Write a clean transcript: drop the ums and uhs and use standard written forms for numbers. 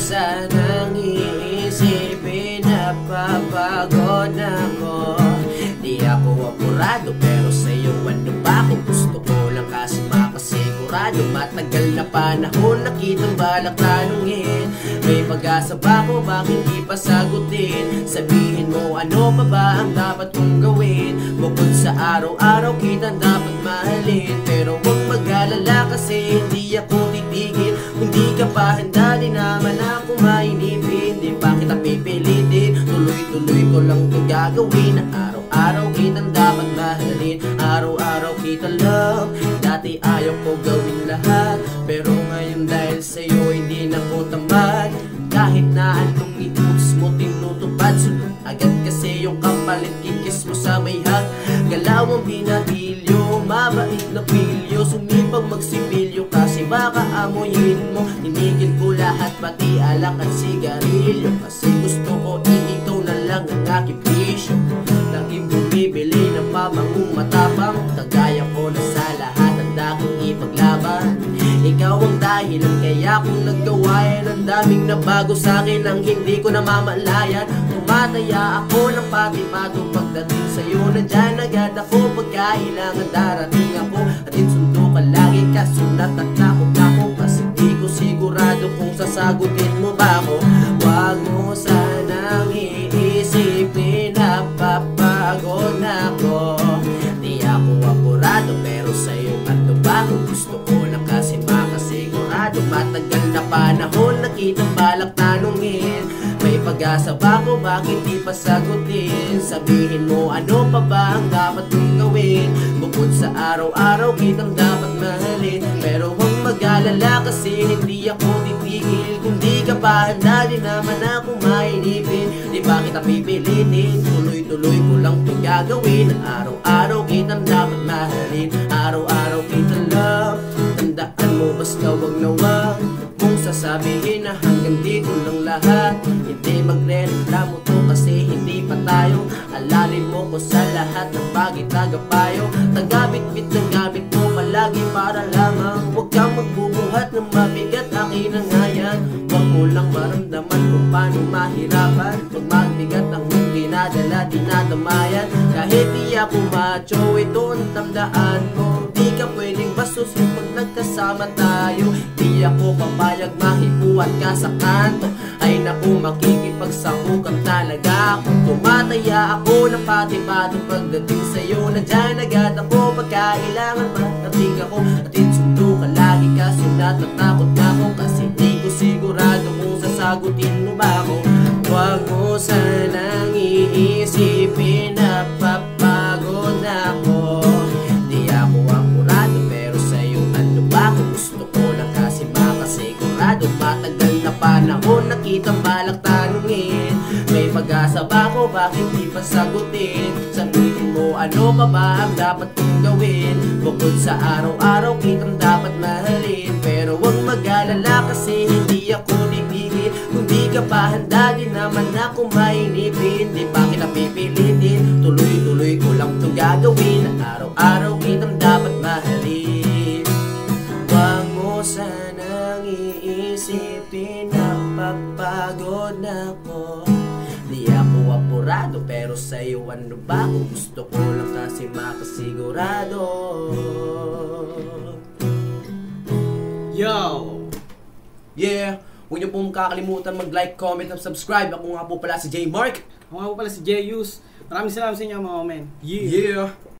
sanang iisipin, napapagod na ako. Di ako apurado pero sa'yo ano ba kung gusto ko lang kasi makasigurado. Matagal na panahon nakitang balak tanungin, may pag-asa ba ko, bakit di pa sagutin? Sabihin mo ano pa ba ang dapat kong gawin? Bukod sa araw-araw kitang dapat mahalin, pero huwag mag-alala kasi hindi ako titigil. Kung di ka pa handa di naman ako mainipin, di pa kita pipilitin, tuloy-tuloy ko lang ito gagawin. Araw-araw kitang dapat mahalin, araw-araw kita love. Dati ayaw ko gawin lahat, pero ngayon dahil sa'yo hindi na ko tamad. Kahit na anong i-utos mo tinutupad, sunod agad kasi yung kapalit kikis mo sa may hag. Galawang binatilyo, mabait na pilyo, sumipag magsipilyo kasi baka amoyin mo. Tinigil ko lahat pati alak at sigarilyo, kasi gusto ko ikaw na lang ang aking bisyo. Laging bumibili ng pamangong matapang, kagaya ko na sa lahat handa kong ipaglaban. Ikaw ang dahilan kaya kung naggawa yan, ang daming nabago sa'kin ang hindi ko namamalayan. Tumataya ako ng pati-pato pagdating sa'yo, nandyan agad ako pagkailangan darating ako. Atin sundo ka lagi kaso natatakot ako, kasi di ko sigurado kung sasagutin mo ba ako. Huwag mo sanang iisipin, napapagod na ako. Di ako apurado pero sa'yo ano ba kung gusto ko lang kasi makasigurado. Matagal na panahon nakitang balak tanungin, may pag-asa ba ko, bakit di pa sagutin? Sabihin mo ano pa ba ang dapat kong gawin? Bukod sa araw-araw kitang dapat mahalin, pero huwag mag-alala kasi hindi ako titigil. Kung di ka pa handa di naman ako mainipin, di ba kita pipilitin, tuloy-tuloy ko lang ito gagawin. Araw-araw kitang dapat mahalin, araw-araw kitang love. Tandaan mo basta wag na wag kung sasabihin na hanggang dito lang lahat. Hindi magre-reklamo to kasi hindi pa tayo. Alalin mo ko sa lahat ng bagay tagapayo. Tagabit-bit ng gamit mo palagi para lamang. Huwag kang magbubuhat ng mabigat, akin na nga yan. Huwag mo lang maramdaman kung paano mahirapan. Pag mabigat ang dinadala, dinadamayan. Kahit di ako macho, ito ang tandaan mo. Di ka pwedeng basusin pag nagkasama tayo. Di ako papayag mahipuan ka sa kanto. Ay naku, makikipagsakukan talaga ako. Tumataya ako ng pati-pato pagdating sa'yo, nandyan agad ako pagkailangan pagdating ako. Atin sundo ka lagi kaso natatakot na ako, kasi di ko sigurado kung sasagutin mo ba ako. Huwag mo sanang iisipin, napapagod na ako. Di ako apurado pero sa'yo ano ba kung gusto ko lang kasi makasigurado. Matagal na panahon nakitang balak tanungin, may pag-asa ba ko, bakit di pa sagutin? Sabihin mo ano pa ba ang dapat kong gawin? Bukod sa araw-araw kitang dapat mahalin, pero huwag mag-alala kasi hindi ako titigil. Kung di ka pa handa di naman ako mainipin, di pa kita pipilitin, tuloy-tuloy ko lang ito gagawin. Araw-araw kitang dapat mahalin. Huwag mo sanang iisipin, napapagod na ako. Di ako apurado pero sa'yo ano ba kung gusto ko lang kasi makasigurado. Yo! Yeah! Huwag niyo pong kakalimutan mag-like, comment, at subscribe. Ako nga po pala si J Mark. Ako nga po pala si J Yus. Maraming salamat sa inyo mga men. Yeah!